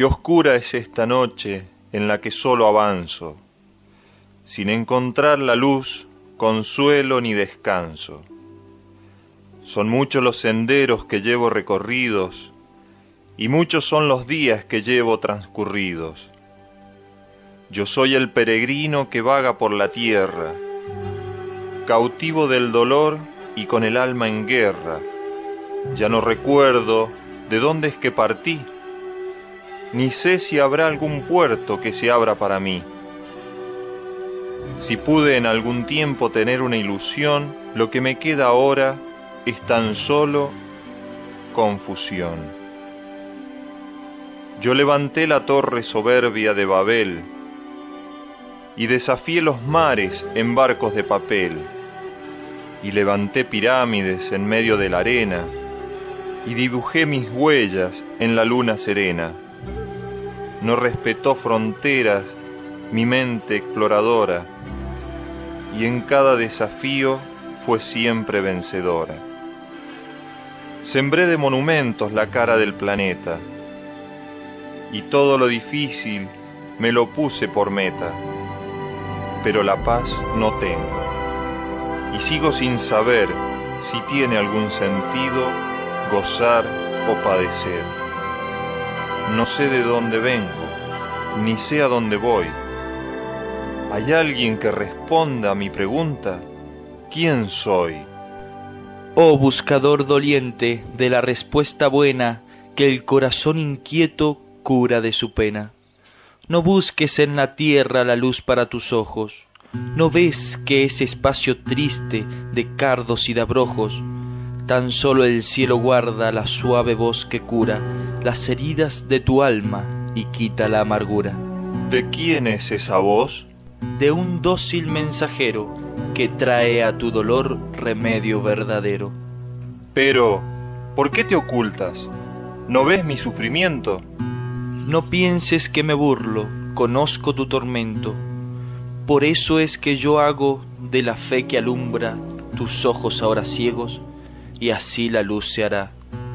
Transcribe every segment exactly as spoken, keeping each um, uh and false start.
Qué oscura es esta noche en la que solo avanzo, sin encontrar la luz, consuelo ni descanso. Son muchos los senderos que llevo recorridos, y muchos son los días que llevo transcurridos. Yo soy el peregrino que vaga por la tierra, cautivo del dolor y con el alma en guerra. Ya no recuerdo de dónde es que partí, ni sé si habrá algún puerto que se abra para mí. Si pude en algún tiempo tener una ilusión, lo que me queda ahora es tan solo confusión. Yo levanté la torre soberbia de Babel y desafié los mares en barcos de papel, y levanté pirámides en medio de la arena y dibujé mis huellas en la luna serena. No respetó fronteras mi mente exploradora, y en cada desafío fue siempre vencedora. Sembré de monumentos la cara del planeta, y todo lo difícil me lo puse por meta, pero la paz no tengo, y sigo sin saber si tiene algún sentido gozar o padecer. No sé de dónde vengo, ni sé a dónde voy. ¿Hay alguien que responda a mi pregunta? ¿Quién soy? Oh buscador doliente de la respuesta buena, que el corazón inquieto cura de su pena. No busques en la tierra la luz para tus ojos. ¿No ves que ese espacio triste de cardos y de abrojos, tan solo el cielo guarda la suave voz que cura las heridas de tu alma y quita la amargura? ¿De quién es esa voz? De un dócil mensajero que trae a tu dolor remedio verdadero. Pero, ¿por qué te ocultas? ¿No ves mi sufrimiento? No pienses que me burlo, conozco tu tormento. Por eso es que yo hago de la fe que alumbra tus ojos ahora ciegos, y así la luz se hará.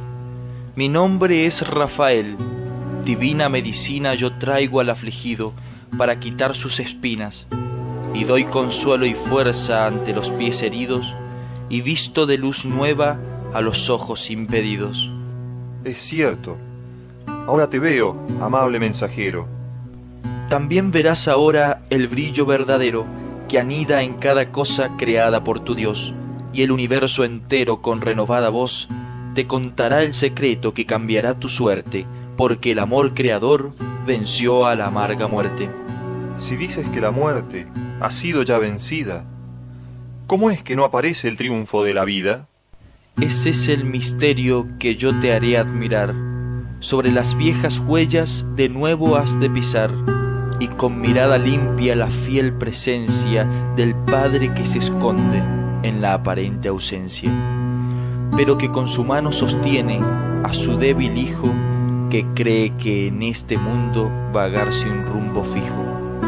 Mi nombre es Rafael, divina medicina yo traigo al afligido para quitar sus espinas, y doy consuelo y fuerza ante los pies heridos, y visto de luz nueva a los ojos impedidos. Es cierto. Ahora te veo, amable mensajero. También verás ahora el brillo verdadero que anida en cada cosa creada por tu Dios, y el universo entero con renovada voz te contará el secreto que cambiará tu suerte, porque el amor creador venció a la amarga muerte. Si dices que la muerte ha sido ya vencida, ¿cómo es que no aparece el triunfo de la vida? Ese es el misterio que yo te haré admirar. Sobre las viejas huellas de nuevo has de pisar, y con mirada limpia la fiel presencia del Padre que se esconde en la aparente ausencia, pero que con su mano sostiene a su débil hijo que cree que en este mundo vagar sin rumbo fijo.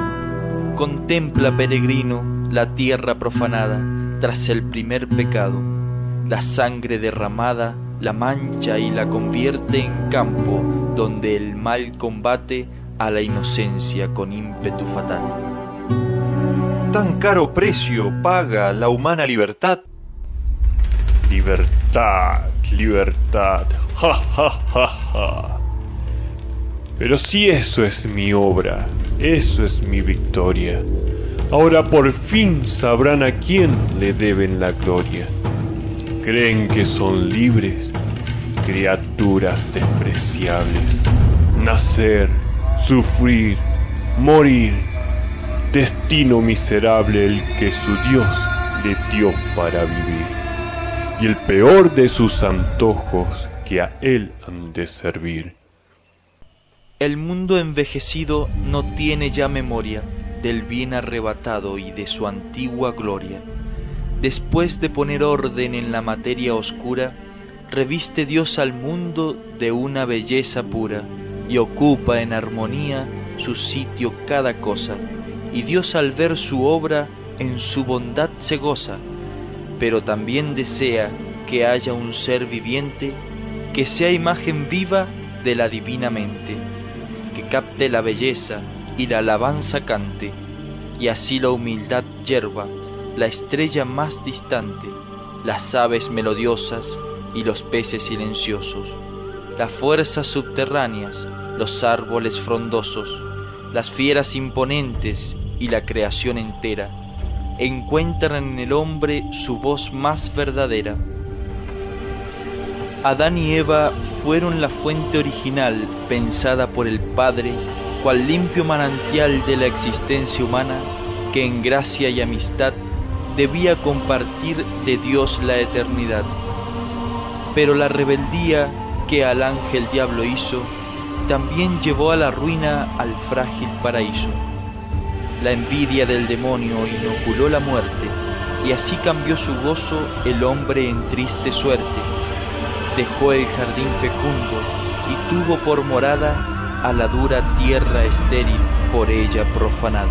Contempla, peregrino, la tierra profanada tras el primer pecado. La sangre derramada la mancha y la convierte en campo donde el mal combate a la inocencia con ímpetu fatal. ¿Tan caro precio paga la humana libertad? Libertad, libertad, ja, ja, ja, ja. Pero si eso es mi obra, eso es mi victoria, ahora por fin sabrán a quién le deben la gloria. Creen que son libres, criaturas despreciables. Nacer, sufrir, morir, destino miserable el que su Dios le dio para vivir, y el peor de sus antojos que a él han de servir. El mundo envejecido no tiene ya memoria del bien arrebatado y de su antigua gloria. Después de poner orden en la materia oscura, reviste Dios al mundo de una belleza pura, y ocupa en armonía su sitio cada cosa, y Dios al ver su obra en su bondad se goza, pero también desea que haya un ser viviente que sea imagen viva de la divina mente, que capte la belleza y la alabanza cante, y así la humildad yerba la estrella más distante, las aves melodiosas y los peces silenciosos, las fuerzas subterráneas, los árboles frondosos, las fieras imponentes y la creación entera, encuentran en el hombre su voz más verdadera. Adán y Eva fueron la fuente original pensada por el Padre, cual limpio manantial de la existencia humana que en gracia y amistad debía compartir de Dios la eternidad. Pero la rebeldía que al ángel diablo hizo también llevó a la ruina al frágil paraíso. La envidia del demonio inoculó la muerte, y así cambió su gozo el hombre en triste suerte. Dejó el jardín fecundo y tuvo por morada a la dura tierra estéril por ella profanada.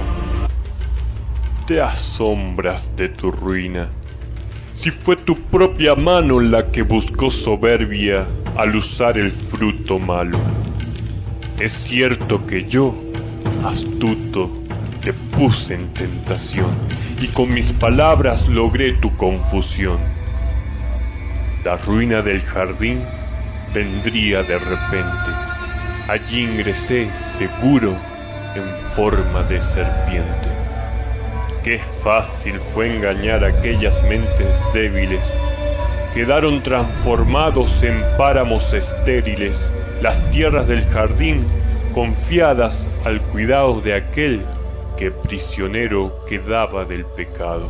Te asombras de tu ruina, si fue tu propia mano la que buscó soberbia al usar el fruto malo. Es cierto que yo, astuto, te puse en tentación, y con mis palabras logré tu confusión. La ruina del jardín vendría de repente. Allí ingresé seguro en forma de serpiente. Qué fácil fue engañar a aquellas mentes débiles. Quedaron transformados en páramos estériles las tierras del jardín, confiadas al cuidado de aquel que prisionero quedaba del pecado.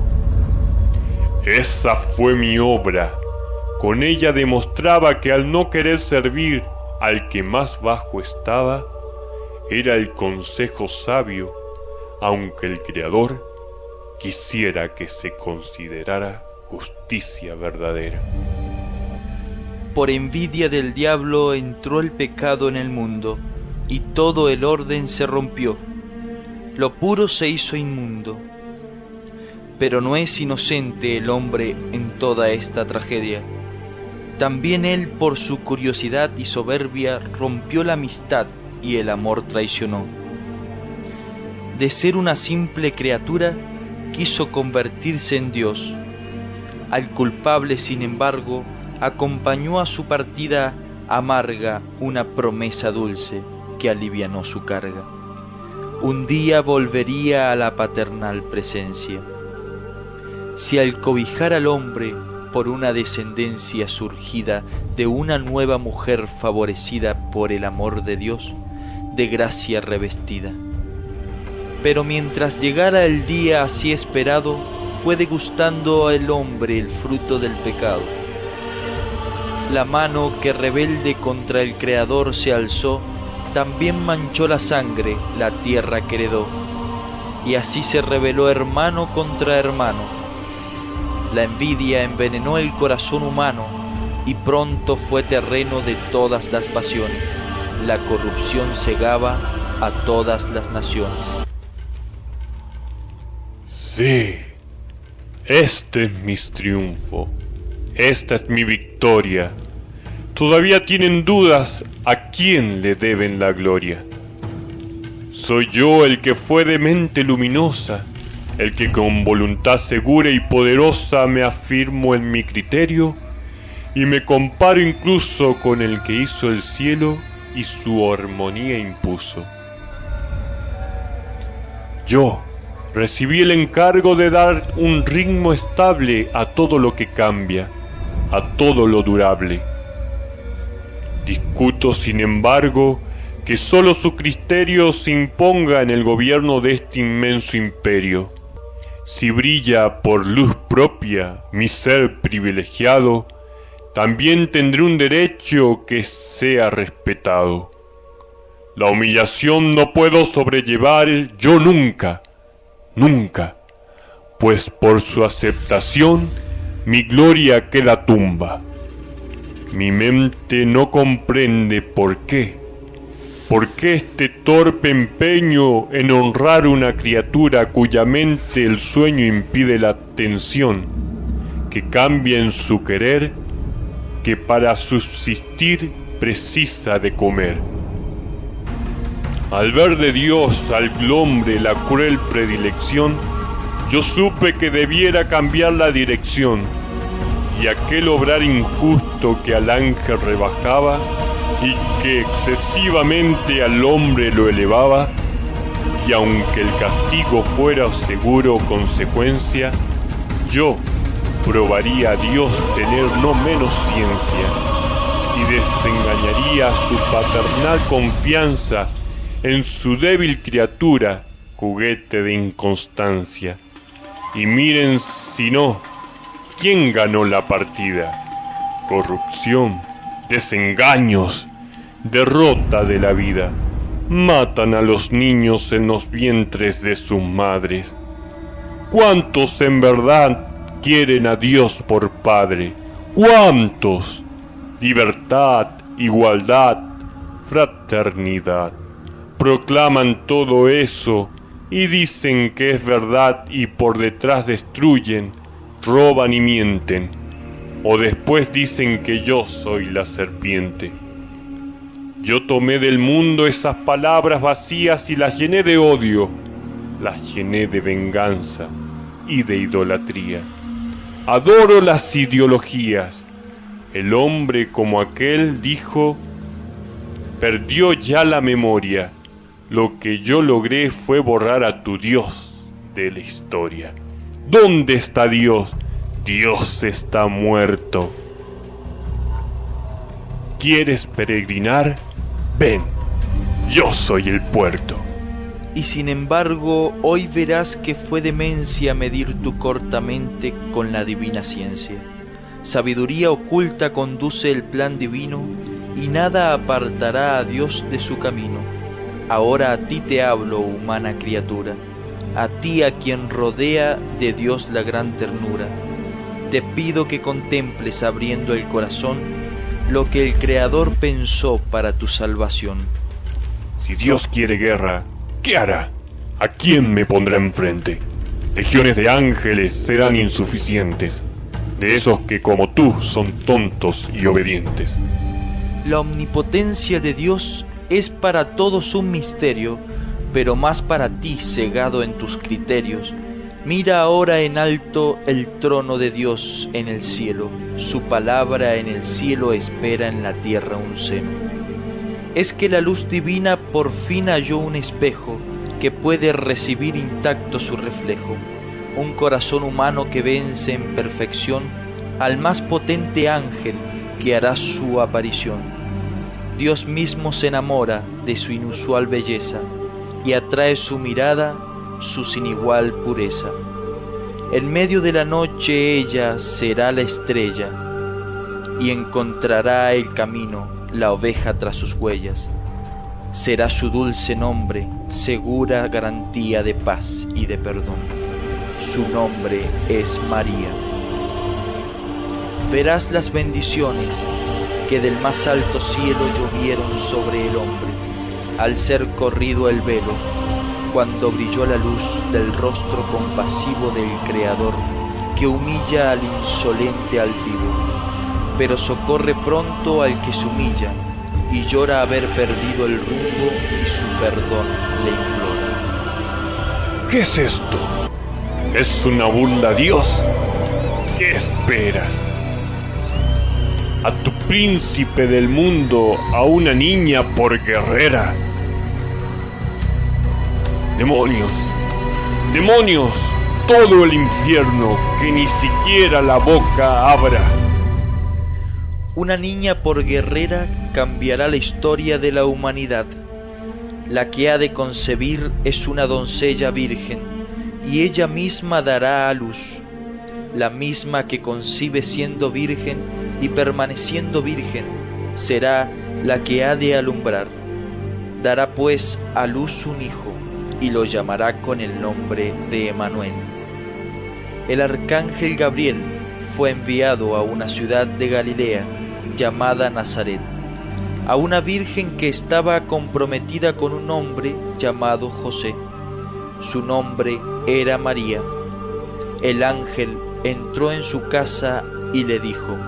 Esa fue mi obra. Con ella demostraba que al no querer servir al que más bajo estaba, era el consejo sabio, aunque el Creador quisiera que se considerara justicia verdadera. Por envidia del diablo entró el pecado en el mundo, y todo el orden se rompió. Lo puro se hizo inmundo. Pero no es inocente el hombre en toda esta tragedia. También él, por su curiosidad y soberbia, rompió la amistad y el amor traicionó. De ser una simple criatura, quiso convertirse en Dios. Al culpable, sin embargo, acompañó a su partida amarga una promesa dulce que alivianó su carga. Un día volvería a la paternal presencia. Si al cobijar al hombre por una descendencia surgida de una nueva mujer favorecida por el amor de Dios, de gracia revestida. Pero mientras llegara el día así esperado, fue degustando el hombre el fruto del pecado. La mano que rebelde contra el Creador se alzó, también manchó la sangre la tierra que heredó, y así se rebeló hermano contra hermano. La envidia envenenó el corazón humano, y pronto fue terreno de todas las pasiones. La corrupción cegaba a todas las naciones. Sí, este es mi triunfo, esta es mi victoria. Todavía tienen dudas a quién le deben la gloria. Soy yo el que fue de mente luminosa, el que con voluntad segura y poderosa me afirmo en mi criterio y me comparo incluso con el que hizo el cielo y su armonía impuso. Yo recibí el encargo de dar un ritmo estable a todo lo que cambia, a todo lo durable. Discuto, sin embargo, que sólo su criterio se imponga en el gobierno de este inmenso imperio. Si brilla por luz propia mi ser privilegiado, también tendré un derecho que sea respetado. La humillación no puedo sobrellevar yo nunca, nunca, pues por su aceptación mi gloria queda tumba. Mi mente no comprende por qué, por qué este torpe empeño en honrar una criatura cuya mente el sueño impide la atención, que cambia en su querer, que para subsistir precisa de comer. Al ver de Dios al hombre la cruel predilección, yo supe que debiera cambiar la dirección, y aquel obrar injusto que al ángel rebajaba y que excesivamente al hombre lo elevaba, y aunque el castigo fuera seguro consecuencia, yo probaría a Dios tener no menos ciencia, y desengañaría su paternal confianza en su débil criatura, juguete de inconstancia. Y miren si no, ¿quién ganó la partida? Corrupción, desengaños, derrota de la vida. Matan a los niños en los vientres de sus madres. ¿Cuántos en verdad quieren a Dios por Padre? ¿Cuántos? Libertad, igualdad, fraternidad. Proclaman todo eso y dicen que es verdad, y por detrás destruyen, roban y mienten. O después dicen que yo soy la serpiente. Yo tomé del mundo esas palabras vacías y las llené de odio, las llené de venganza y de idolatría. Adoro las ideologías. El hombre como aquel dijo, perdió ya la memoria. Lo que yo logré fue borrar a tu Dios de la historia. ¿Dónde está Dios? Dios está muerto. ¿Quieres peregrinar? Ven, yo soy el puerto. Y sin embargo, hoy verás que fue demencia medir tu corta mente con la divina ciencia. Sabiduría oculta conduce el plan divino, y nada apartará a Dios de su camino. Ahora a ti te hablo, humana criatura, a ti a quien rodea de Dios la gran ternura. Te pido que contemples abriendo el corazón lo que el Creador pensó para tu salvación. Si Dios quiere guerra, ¿qué hará? ¿A quién me pondrá enfrente? Legiones de ángeles serán insuficientes, de esos que como tú son tontos y obedientes. La omnipotencia de Dios es para todos un misterio, pero más para ti cegado en tus criterios. Mira ahora en alto el trono de Dios en el cielo, su palabra en el cielo espera en la tierra un seno. Es que la luz divina por fin halló un espejo que puede recibir intacto su reflejo, un corazón humano que vence en perfección al más potente ángel que hará su aparición. Dios mismo se enamora de su inusual belleza y atrae su mirada su sin igual pureza. En medio de la noche ella será la estrella y encontrará el camino, la oveja tras sus huellas. Será su dulce nombre, segura garantía de paz y de perdón. Su nombre es María. Verás las bendiciones que del más alto cielo llovieron sobre el hombre, al ser corrido el velo, cuando brilló la luz del rostro compasivo del Creador, que humilla al insolente altivo, pero socorre pronto al que se humilla, y llora haber perdido el rumbo y su perdón le implora. ¿Qué es esto? ¿Es una burla a Dios? ¿Qué esperas? A tu príncipe del mundo, a una niña por guerrera. ¡Demonios! ¡Demonios! Todo el infierno, que ni siquiera la boca abra. Una niña por guerrera cambiará la historia de la humanidad. La que ha de concebir es una doncella virgen, y ella misma dará a luz. La misma que concibe siendo virgen y permaneciendo virgen, será la que ha de alumbrar. Dará pues a luz un hijo, y lo llamará con el nombre de Emmanuel. El arcángel Gabriel fue enviado a una ciudad de Galilea llamada Nazaret, a una virgen que estaba comprometida con un hombre llamado José. Su nombre era María. El ángel entró en su casa y le dijo: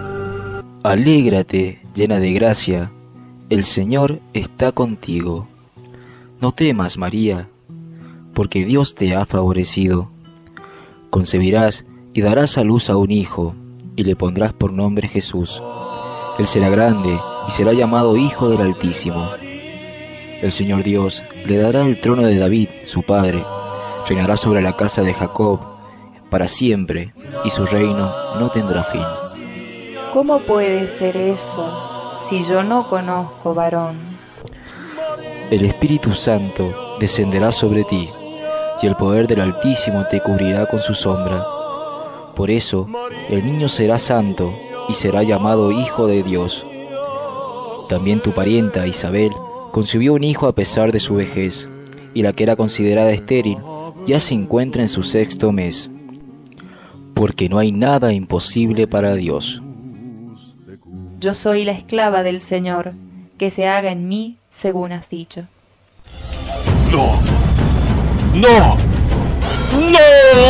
Alégrate, llena de gracia, el Señor está contigo. No temas, María, porque Dios te ha favorecido. Concebirás y darás a luz a un hijo, y le pondrás por nombre Jesús. Él será grande y será llamado Hijo del Altísimo. El Señor Dios le dará el trono de David, su padre. Reinará sobre la casa de Jacob para siempre, y su reino no tendrá fin. ¿Cómo puede ser eso, si yo no conozco varón? El Espíritu Santo descenderá sobre ti, y el poder del Altísimo te cubrirá con su sombra. Por eso, el niño será santo, y será llamado Hijo de Dios. También tu parienta Isabel concibió un hijo a pesar de su vejez, y la que era considerada estéril ya se encuentra en su sexto mes, porque no hay nada imposible para Dios. Yo soy la esclava del Señor, que se haga en mí según has dicho. ¡No! ¡No! ¡No!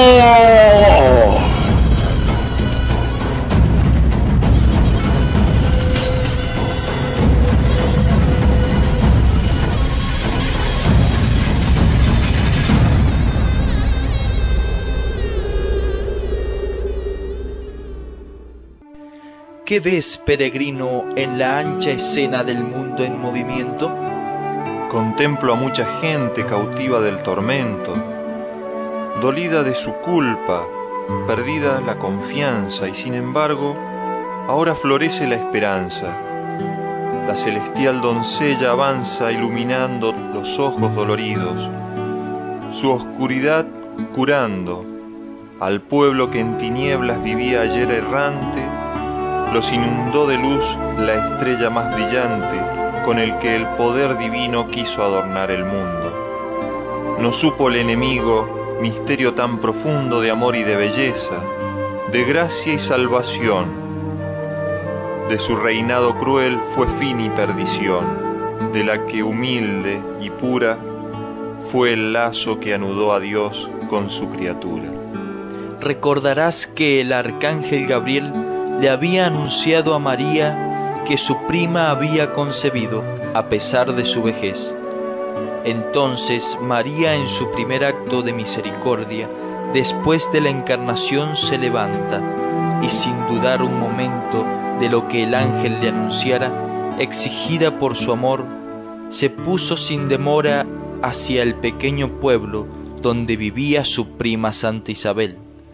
¿Qué ves, peregrino, en la ancha escena del mundo en movimiento? Contemplo a mucha gente cautiva del tormento, dolida de su culpa, perdida la confianza, y sin embargo, ahora florece la esperanza. La celestial doncella avanza iluminando los ojos doloridos, su oscuridad curando. Al pueblo que en tinieblas vivía ayer errante, los inundó de luz la estrella más brillante, con el que el poder divino quiso adornar el mundo. No supo el enemigo misterio tan profundo de amor y de belleza, de gracia y salvación. De su reinado cruel fue fin y perdición, de la que humilde y pura fue el lazo que anudó a Dios con su criatura. Recordarás que el arcángel Gabriel le había anunciado a María que su prima había concebido a pesar de su vejez. Entonces María, en su primer acto de misericordia, después de la encarnación, se levanta y, sin dudar un momento de lo que el ángel le anunciara, exigida por su amor, se puso sin demora hacia el pequeño pueblo donde vivía su prima Santa Isabel.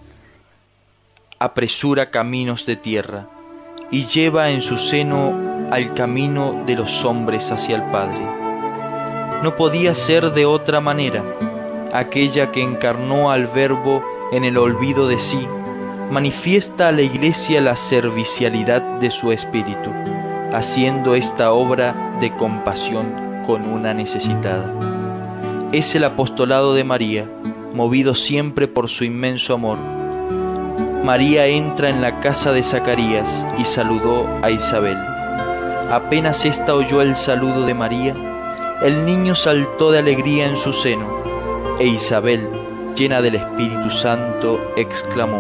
Apresura caminos de tierra y lleva en su seno al camino de los hombres hacia el Padre. No podía ser de otra manera. Aquella que encarnó al Verbo en el olvido de sí, manifiesta a la Iglesia la servicialidad de su espíritu, haciendo esta obra de compasión con una necesitada. Es el apostolado de María, movido siempre por su inmenso amor. María entra en la casa de Zacarías y saludó a Isabel. Apenas ésta oyó el saludo de María, el niño saltó de alegría en su seno, e Isabel, llena del Espíritu Santo, exclamó: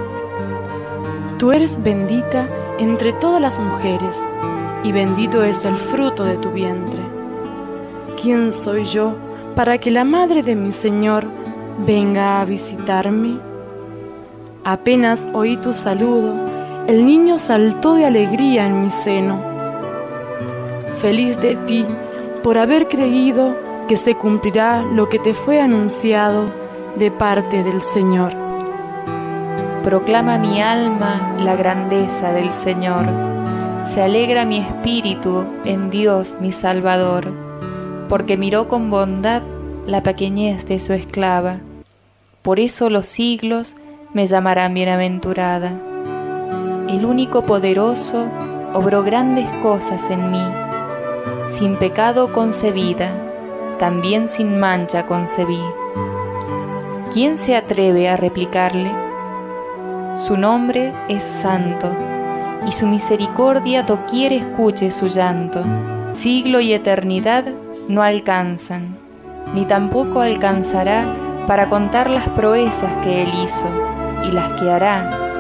Tú eres bendita entre todas las mujeres, y bendito es el fruto de tu vientre. ¿Quién soy yo para que la madre de mi Señor venga a visitarme? Apenas oí tu saludo, el niño saltó de alegría en mi seno. Feliz de ti por haber creído que se cumplirá lo que te fue anunciado de parte del Señor. Proclama mi alma la grandeza del Señor. Se alegra mi espíritu en Dios mi Salvador, porque miró con bondad la pequeñez de su esclava. Por eso los siglos me llamarán bienaventurada. El único poderoso obró grandes cosas en mí. Sin pecado concebida, también sin mancha concebí. ¿Quién se atreve a replicarle? Su nombre es santo, y su misericordia doquier escuche su llanto. Siglo y eternidad no alcanzan, ni tampoco alcanzará para contar las proezas que él hizo y las que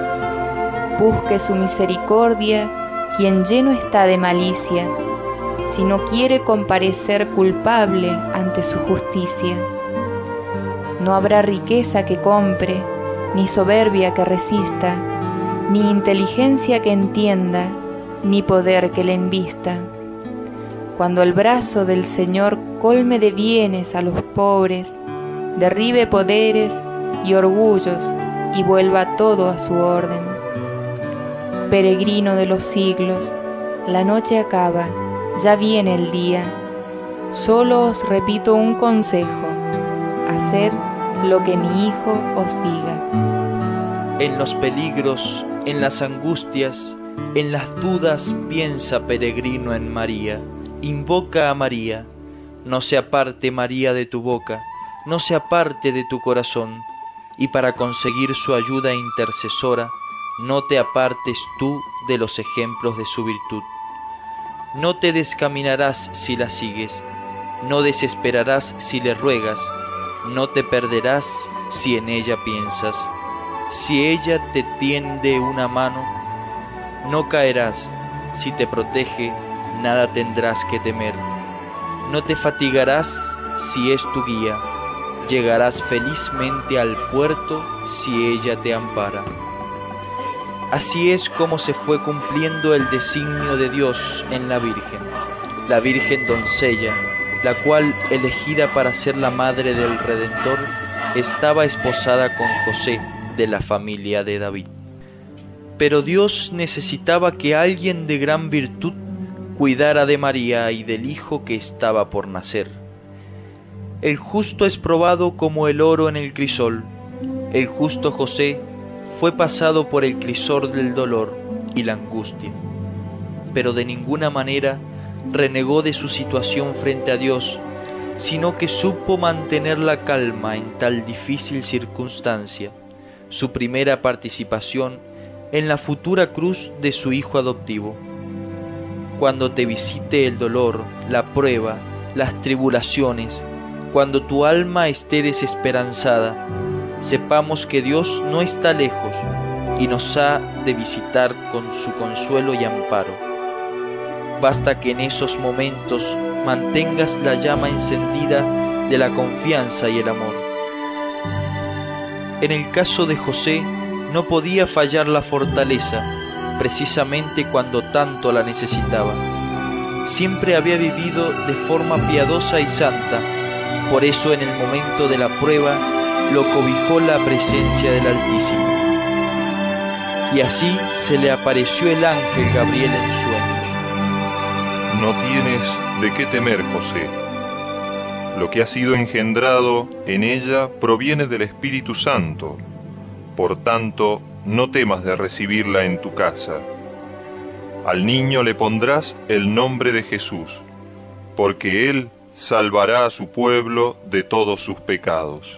hará. Busque su misericordia quien lleno está de malicia, si no quiere comparecer culpable ante su justicia. No habrá riqueza que compre, ni soberbia que resista, ni inteligencia que entienda, ni poder que le embista. Cuando el brazo del Señor colme de bienes a los pobres, derribe poderes y orgullos y vuelva todo a su orden. Peregrino de los siglos, la noche acaba, ya viene el día. Solo os repito un consejo: haced lo que mi Hijo os diga. En los peligros, en las angustias, en las dudas, piensa, peregrino, en María. Invoca a María. No se aparte María de tu boca, no se aparte de tu corazón, y para conseguir su ayuda intercesora, no te apartes tú de los ejemplos de su virtud. No te descaminarás si la sigues, no desesperarás si le ruegas, no te perderás si en ella piensas. Si ella te tiende una mano, no caerás. Si te protege, nada tendrás que temer. No te fatigarás si es tu guía, llegarás felizmente al puerto si ella te ampara. Así es como se fue cumpliendo el designio de Dios en la Virgen, la Virgen doncella, la cual, elegida para ser la madre del Redentor, estaba esposada con José, de la familia de David. Pero Dios necesitaba que alguien de gran virtud cuidara de María y del hijo que estaba por nacer. El justo es probado como el oro en el crisol. El justo José fue pasado por el crisol del dolor y la angustia, pero de ninguna manera renegó de su situación frente a Dios, sino que supo mantener la calma en tal difícil circunstancia, su primera participación en la futura cruz de su hijo adoptivo. Cuando te visite el dolor, la prueba, las tribulaciones, cuando tu alma esté desesperanzada, sepamos que Dios no está lejos y nos ha de visitar con su consuelo y amparo. Basta que en esos momentos mantengas la llama encendida de la confianza y el amor. En el caso de José, no podía fallar la fortaleza, precisamente cuando tanto la necesitaba. Siempre había vivido de forma piadosa y santa, por eso en el momento de la prueba lo cobijó la presencia del Altísimo. Y así se le apareció el ángel Gabriel en sueños. No tienes de qué temer, José. Lo que ha sido engendrado en ella proviene del Espíritu Santo. Por tanto, no temas de recibirla en tu casa. Al niño le pondrás el nombre de Jesús, porque él salvará a su pueblo de todos sus pecados.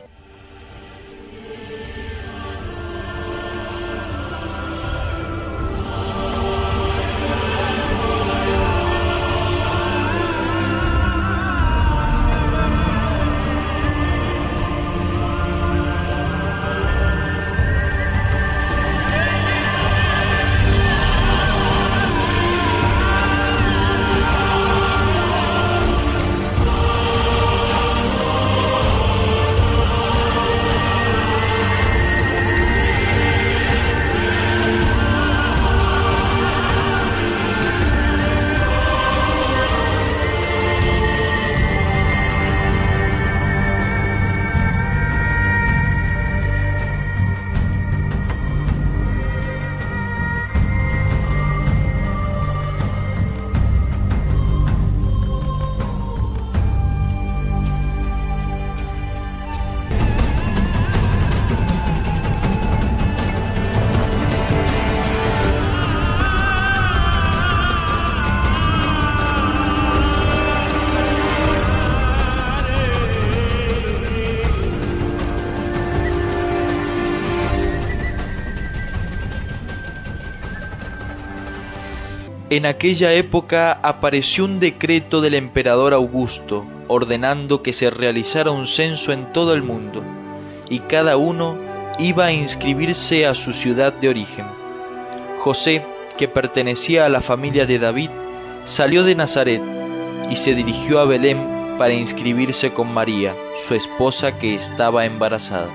En aquella época apareció un decreto del emperador Augusto, ordenando que se realizara un censo en todo el mundo, y cada uno iba a inscribirse a su ciudad de origen. José, que pertenecía a la familia de David, salió de Nazaret, y se dirigió a Belén para inscribirse con María, su esposa que estaba embarazada.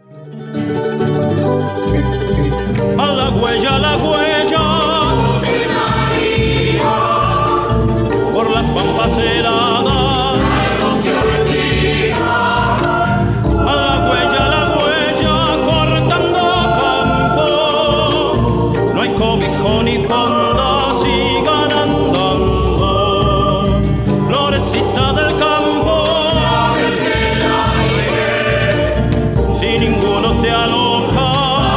A la huella, a la huella, por las pampas heladas. A la huella, a la huella, cortando campo. No hay cobijo ni fonda, sigan andando. Florecita del campo, si ninguno te aloja.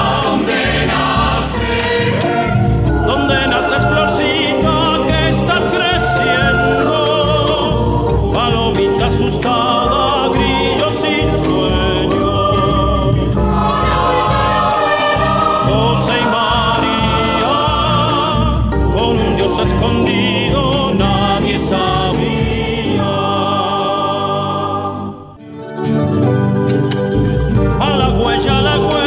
¿Dónde naces, florcita, que estás creciendo? Palomita asustada, grillo sin sueño. José y María, con un Dios escondido, nadie sabía. A la huella, a la huella,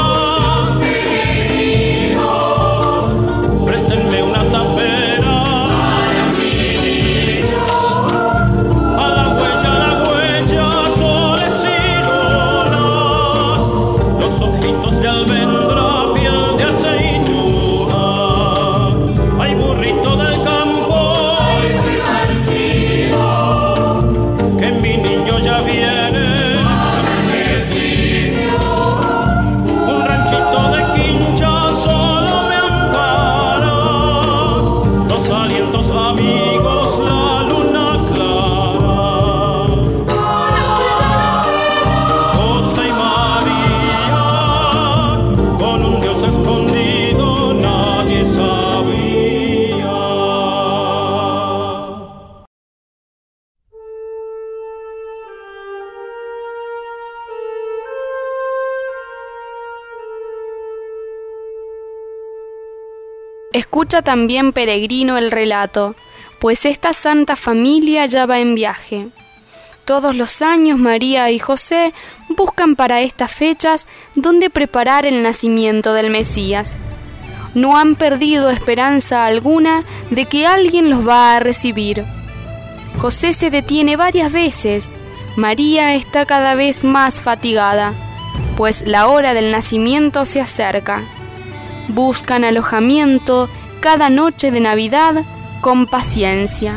Escucha también, peregrino, el relato, pues esta santa familia ya va en viaje. Todos los años María y José buscan para estas fechas dónde preparar el nacimiento del Mesías. No han perdido esperanza alguna de que alguien los va a recibir. José se detiene varias veces. María está cada vez más fatigada, pues la hora del nacimiento se acerca. Buscan alojamiento cada noche de Navidad con paciencia.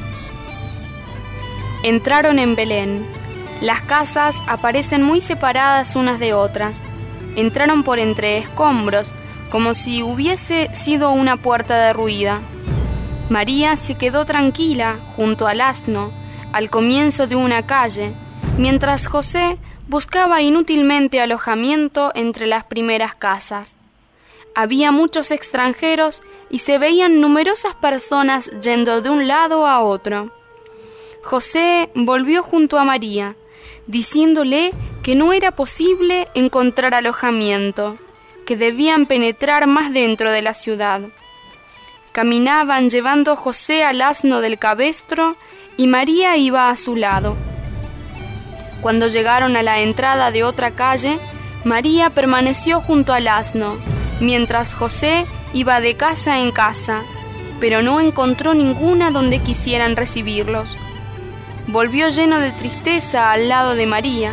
Entraron en Belén. Las casas aparecen muy separadas unas de otras. Entraron por entre escombros, como si hubiese sido una puerta derruida. María se quedó tranquila junto al asno, al comienzo de una calle, mientras José buscaba inútilmente alojamiento entre las primeras casas. Había muchos extranjeros y se veían numerosas personas yendo de un lado a otro. José volvió junto a María, diciéndole que no era posible encontrar alojamiento, que debían penetrar más dentro de la ciudad. Caminaban llevando José al asno del cabestro y María iba a su lado. Cuando llegaron a la entrada de otra calle, María permaneció junto al asno, mientras José iba de casa en casa, pero no encontró ninguna donde quisieran recibirlos. Volvió lleno de tristeza al lado de María.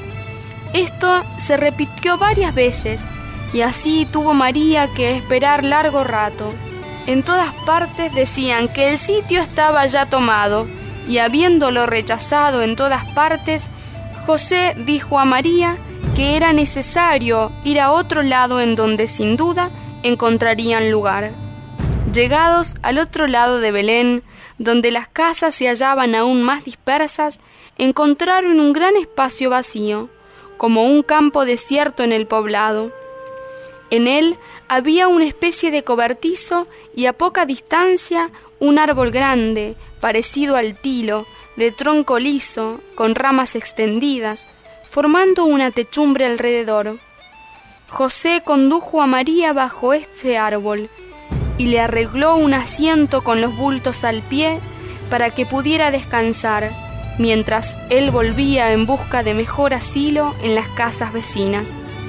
Esto se repitió varias veces, y así tuvo María que esperar largo rato. En todas partes decían que el sitio estaba ya tomado, y habiéndolo rechazado en todas partes, José dijo a María que era necesario ir a otro lado en donde sin duda encontrarían lugar. Llegados al otro lado de Belén, donde las casas se hallaban aún más dispersas, encontraron un gran espacio vacío, como un campo desierto en el poblado. En él había una especie de cobertizo y a poca distancia un árbol grande, parecido al tilo, de tronco liso, con ramas extendidas, formando una techumbre alrededor. José condujo a María bajo este árbol y le arregló un asiento con los bultos al pie para que pudiera descansar, mientras él volvía en busca de mejor asilo en las casas vecinas.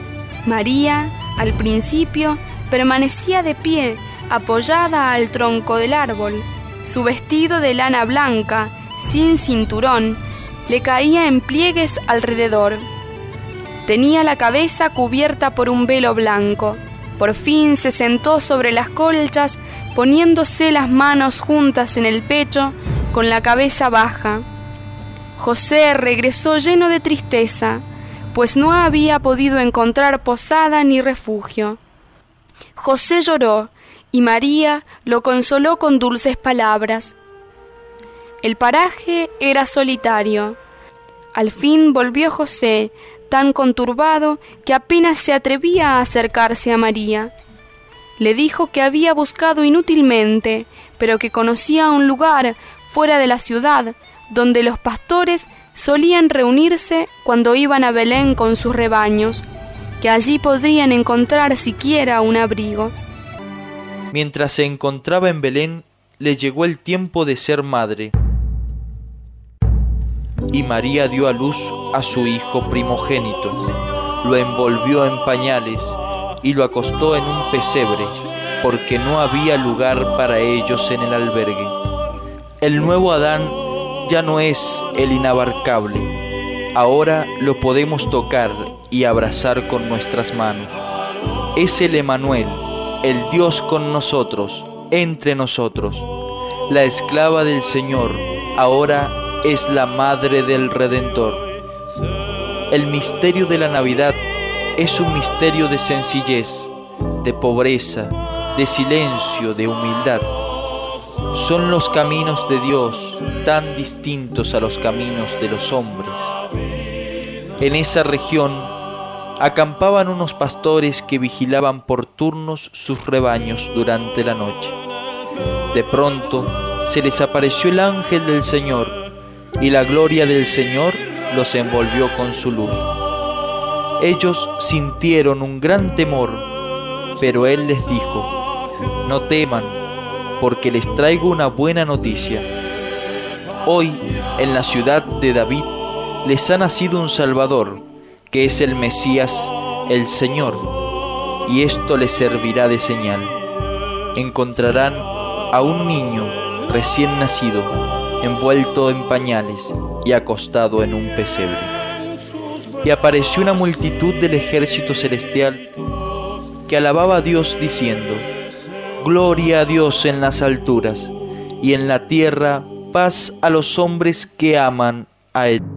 María, al principio, permanecía de pie, apoyada al tronco del árbol. Su vestido de lana blanca sin cinturón, le caía en pliegues alrededor. Tenía la cabeza cubierta por un velo blanco. Por fin se sentó sobre las colchas, poniéndose las manos juntas en el pecho, con la cabeza baja. José regresó lleno de tristeza, pues no había podido encontrar posada ni refugio. José lloró, y María lo consoló con dulces palabras. El paraje era solitario. Al fin volvió José, tan conturbado que apenas se atrevía a acercarse a María. Le dijo que había buscado inútilmente, pero que conocía un lugar fuera de la ciudad, donde los pastores solían reunirse cuando iban a Belén con sus rebaños, que allí podrían encontrar siquiera un abrigo. Mientras se encontraba en Belén, le llegó el tiempo de ser madre. Y María dio a luz a su hijo primogénito, lo envolvió en pañales y lo acostó en un pesebre, porque no había lugar para ellos en el albergue. El nuevo Adán ya no es el inabarcable, ahora lo podemos tocar y abrazar con nuestras manos. Es el Emanuel, el Dios con nosotros, entre nosotros. La esclava del Señor ahora es la madre del Redentor. El misterio de la Navidad es un misterio de sencillez, de pobreza, de silencio, de humildad. Son los caminos de Dios tan distintos a los caminos de los hombres. En esa región acampaban unos pastores que vigilaban por turnos sus rebaños durante la noche. De pronto se les apareció el ángel del Señor, y la gloria del Señor los envolvió con su luz. Ellos sintieron un gran temor, pero Él les dijo: no teman, porque les traigo una buena noticia. Hoy, en la ciudad de David, les ha nacido un Salvador, que es el Mesías, el Señor, y esto les servirá de señal. Encontrarán a un niño recién nacido, envuelto en pañales y acostado en un pesebre. Y apareció una multitud del ejército celestial que alababa a Dios diciendo: Gloria a Dios en las alturas, y en la tierra paz a los hombres que aman a Él.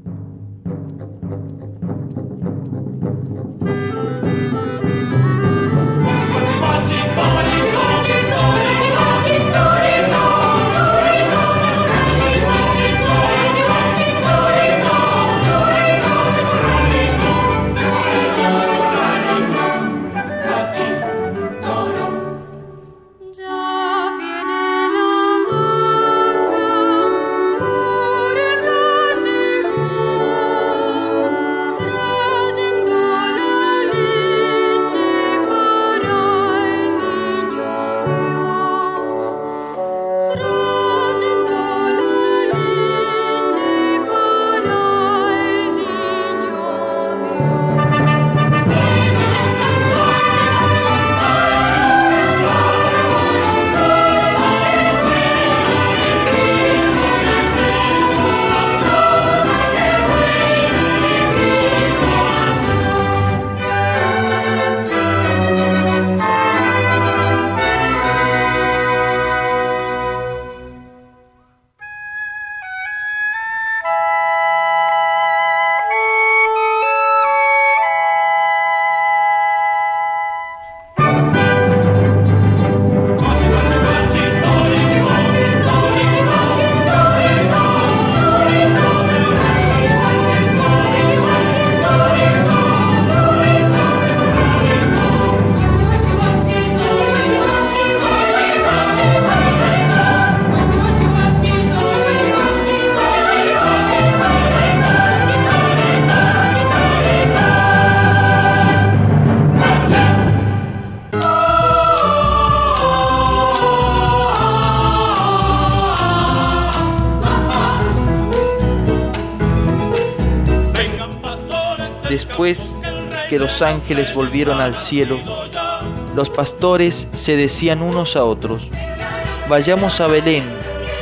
Después que los ángeles volvieron al cielo, los pastores se decían unos a otros: vayamos a Belén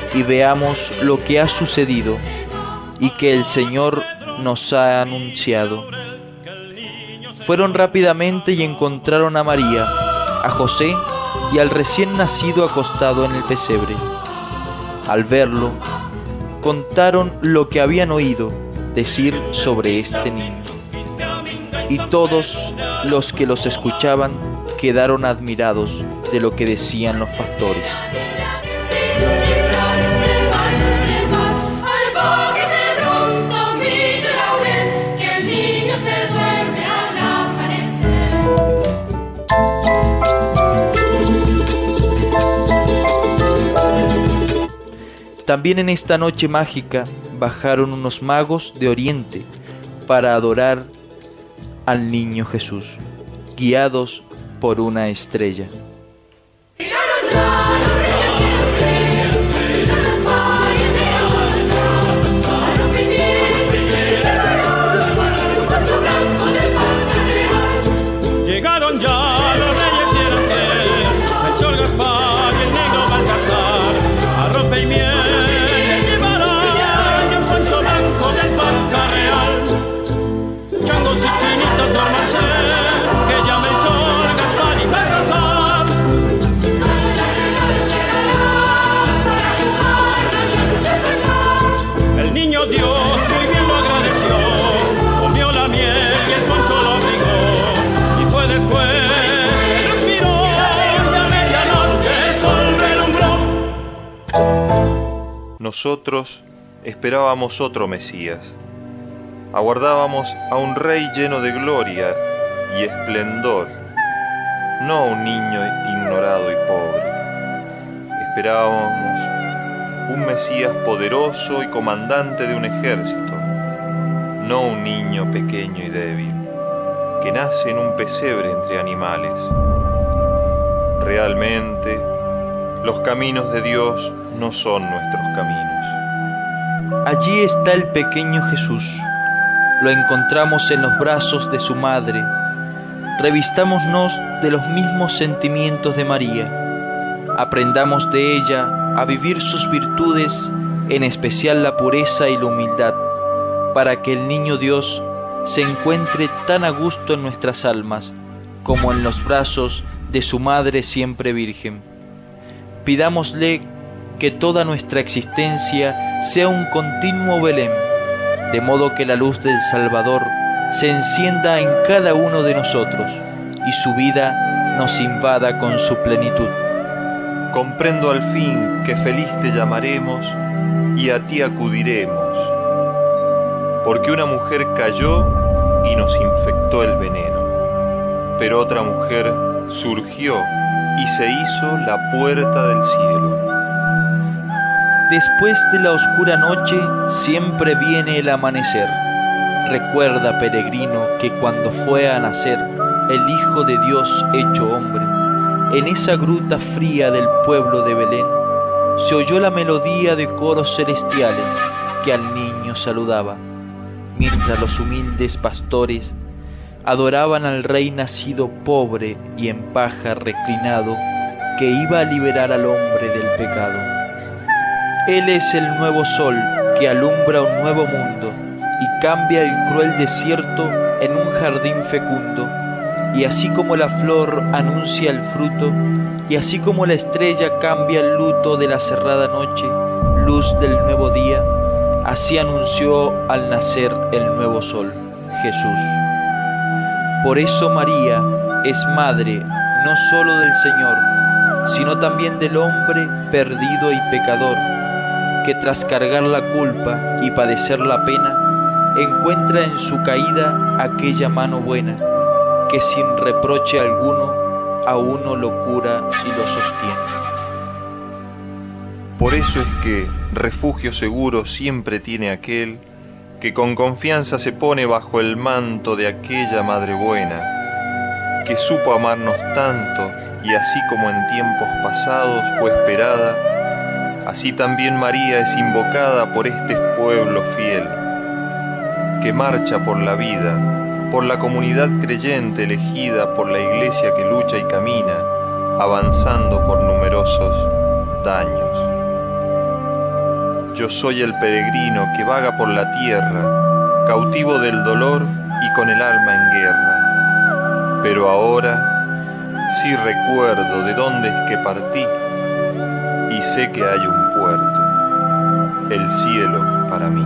y veamos lo que ha sucedido y que el Señor nos ha anunciado. Fueron rápidamente y encontraron a María, a José y al recién nacido acostado en el pesebre. Al verlo, contaron lo que habían oído decir sobre este niño. Y todos los que los escuchaban quedaron admirados de lo que decían los pastores. También en esta noche mágica bajaron unos magos de Oriente para adorar al niño Jesús, guiados por una estrella. Llegaron ya los reyes y el ángel, Melchor, Gaspar y el negro Baltasar, arroz y miel. Nosotros esperábamos otro Mesías. Aguardábamos a un rey lleno de gloria y esplendor, no a un niño ignorado y pobre. Esperábamos un Mesías poderoso y comandante de un ejército, no un niño pequeño y débil, que nace en un pesebre entre animales. Realmente, los caminos de Dios no son nuestros caminos. Allí está el pequeño Jesús. Lo encontramos en los brazos de su madre. Revistámonos de los mismos sentimientos de María. Aprendamos de ella a vivir sus virtudes, en especial la pureza y la humildad, para que el niño Dios se encuentre tan a gusto en nuestras almas como en los brazos de su madre siempre virgen. Pidámosle que toda nuestra existencia sea un continuo Belén, de modo que la luz del Salvador se encienda en cada uno de nosotros y su vida nos invada con su plenitud. Comprendo al fin que feliz te llamaremos y a ti acudiremos, porque una mujer cayó y nos infectó el veneno, pero otra mujer surgió y se hizo la puerta del cielo. Después de la oscura noche siempre viene el amanecer. Recuerda, peregrino, que cuando fue a nacer el Hijo de Dios hecho hombre, en esa gruta fría del pueblo de Belén, se oyó la melodía de coros celestiales que al niño saludaba, mientras los humildes pastores adoraban al Rey nacido pobre y en paja reclinado, que iba a liberar al hombre del pecado. Él es el nuevo sol que alumbra un nuevo mundo y cambia el cruel desierto en un jardín fecundo, y así como la flor anuncia el fruto, y así como la estrella cambia el luto de la cerrada noche, luz del nuevo día, así anunció al nacer el nuevo sol, Jesús. Por eso María es madre no solo del Señor, sino también del hombre perdido y pecador, que tras cargar la culpa y padecer la pena, encuentra en su caída aquella mano buena, que sin reproche alguno a uno lo cura y lo sostiene. Por eso es que refugio seguro siempre tiene aquel que con confianza se pone bajo el manto de aquella madre buena, que supo amarnos tanto y así como en tiempos pasados fue esperada, así también María es invocada por este pueblo fiel, que marcha por la vida, por la comunidad creyente elegida por la iglesia que lucha y camina, avanzando por numerosos daños. yo soy el peregrino que vaga por la tierra, cautivo del dolor y con el alma en guerra. Pero ahora sí recuerdo de dónde es que partí y sé que hay un puerto, el cielo para mí.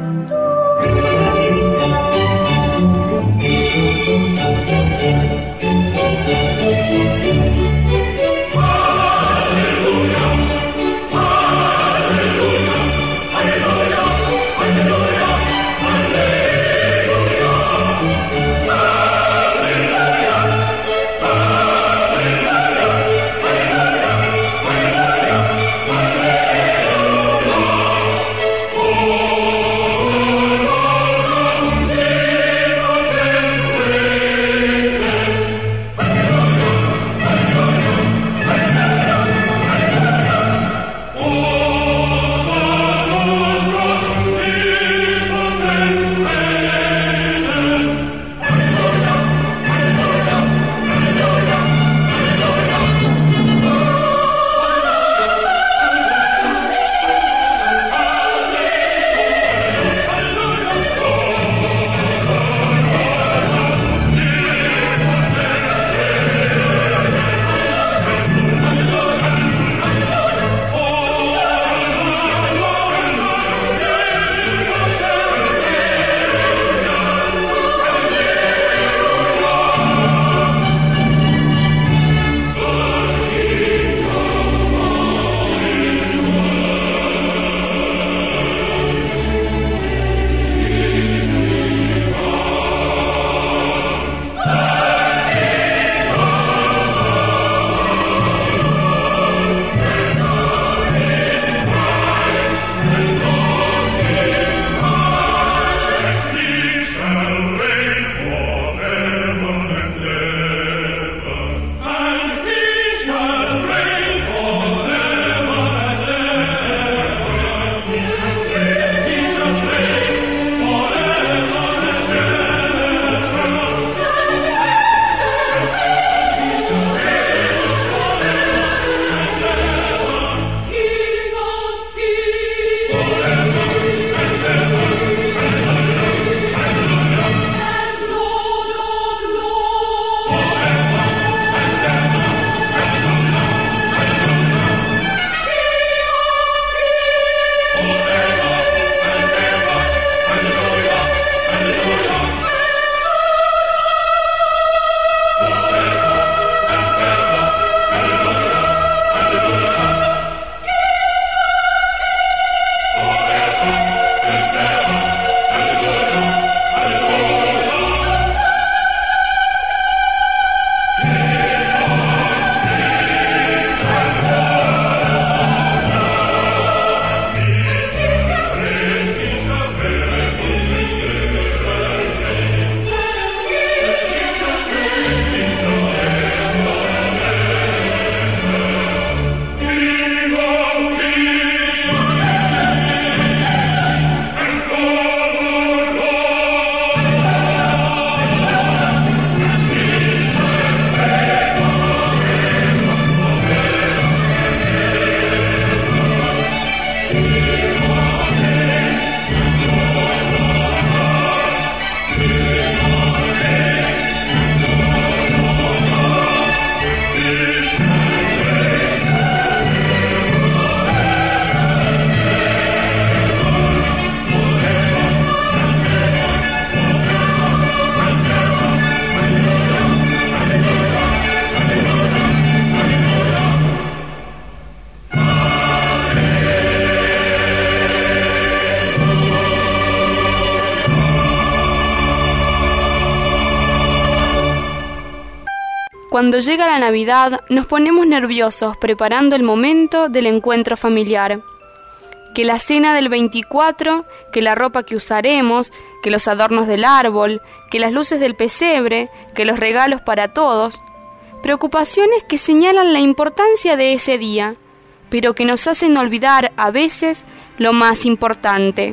Cuando llega la Navidad, nos ponemos nerviosos preparando el momento del encuentro familiar. Que la cena del veinticuatro, que la ropa que usaremos, que los adornos del árbol, que las luces del pesebre, que los regalos para todos. Preocupaciones que señalan la importancia de ese día, pero que nos hacen olvidar a veces lo más importante.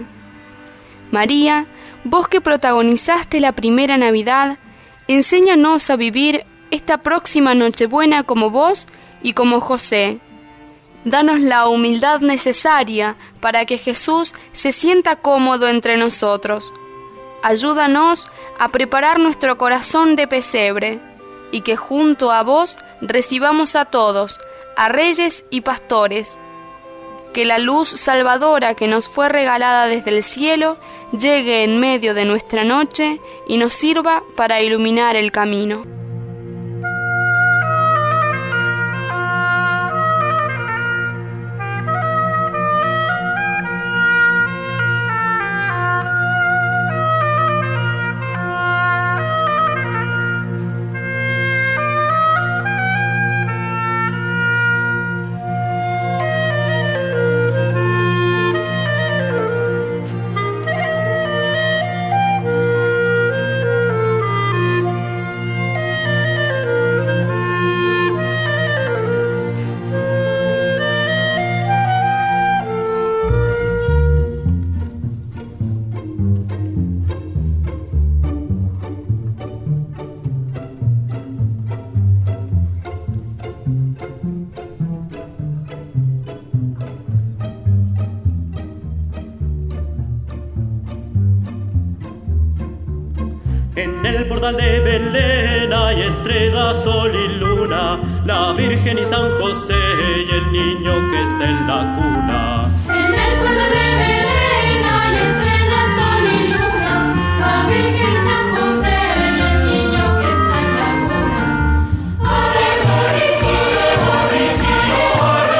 María, vos que protagonizaste la primera Navidad, enséñanos a vivir esta próxima Nochebuena como vos y como José, Danos la humildad necesaria para que Jesús se sienta cómodo entre nosotros. Ayúdanos a preparar nuestro corazón de pesebre y que junto a vos recibamos a todos, a reyes y pastores. Que la luz salvadora que nos fue regalada desde el cielo llegue en medio de nuestra noche y nos sirva para iluminar el camino. En el portal de Belén hay estrellas, sol y luna, la Virgen y San José y el niño que está en la cuna. En el portal de Belén hay estrellas, sol y luna, la Virgen y San José y el niño que está en la cuna. Ore, corriquio, corriquio, ore,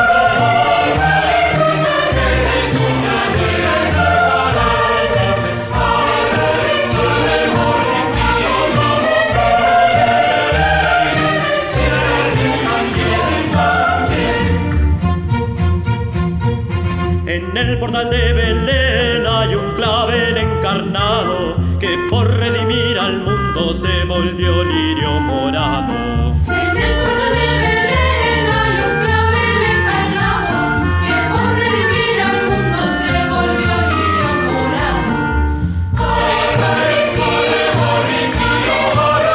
En el portal de Belén hay un clavel encarnado que por redimir al mundo se volvió lirio morado. En el portal de Belén hay un clavel encarnado que por redimir al mundo se volvió lirio morado. Ore, corriquio, corriquio, ore,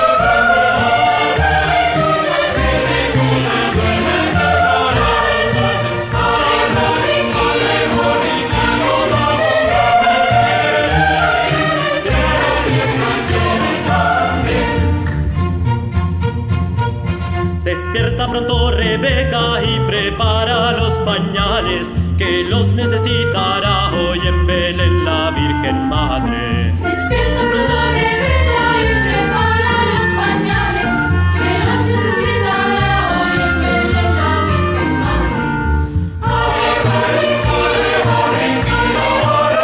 Despierta pronto Rebeca y prepara los pañales que los necesitará hoy en Belén la Virgen Madre. Despierta pronto Rebeca y prepara los pañales que los necesitará hoy en Belén la Virgen Madre. Ore, corriquio, corriquio, ore,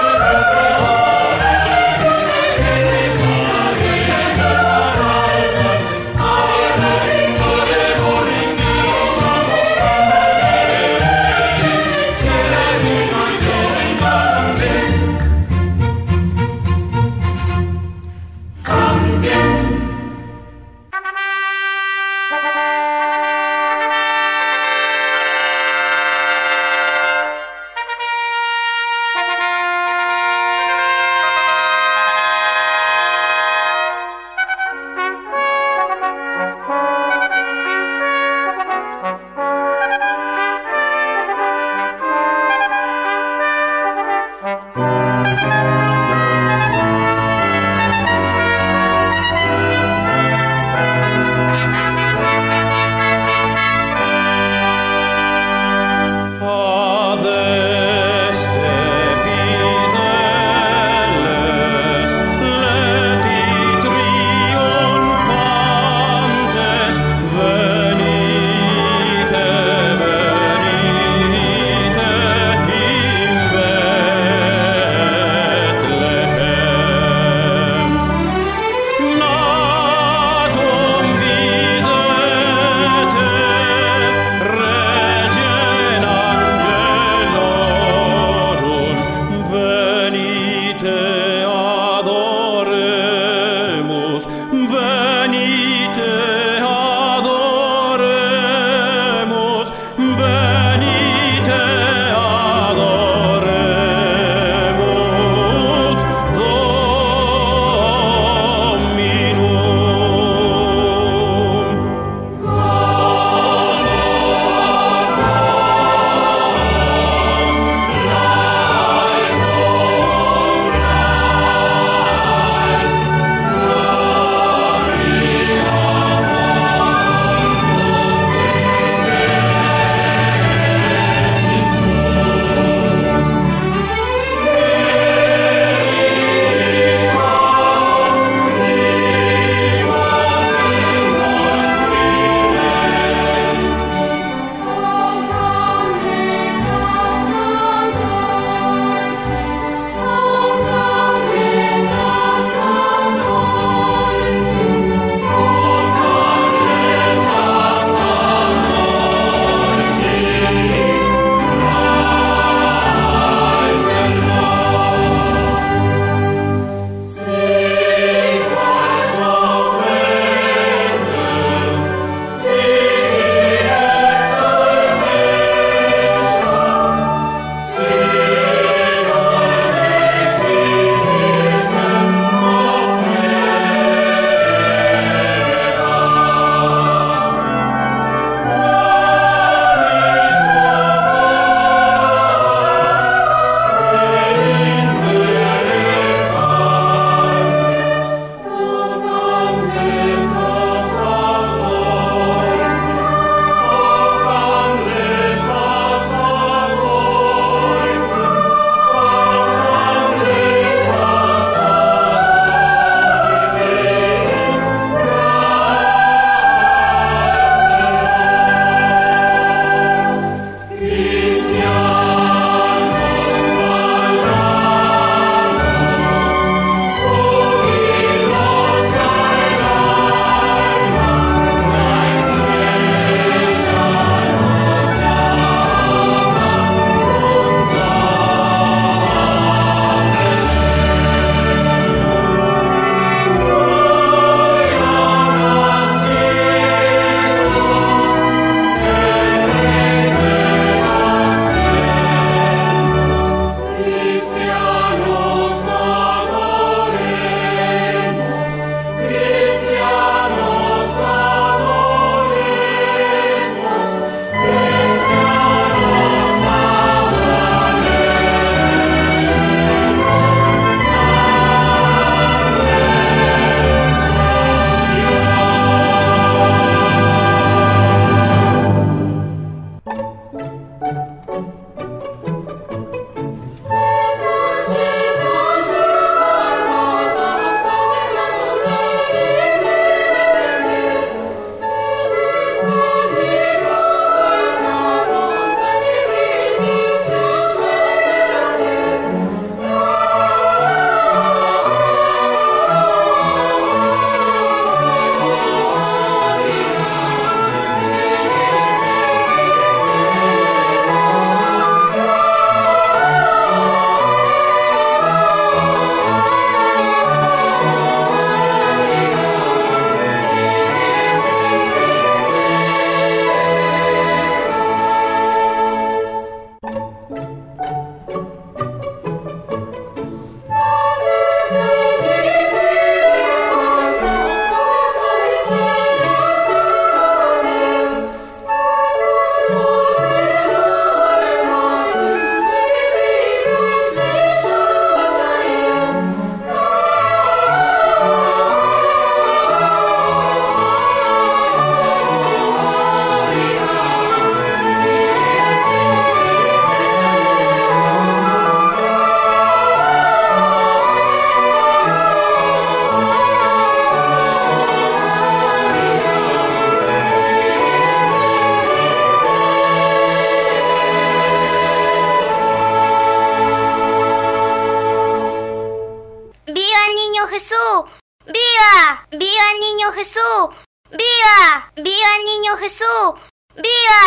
¡Viva!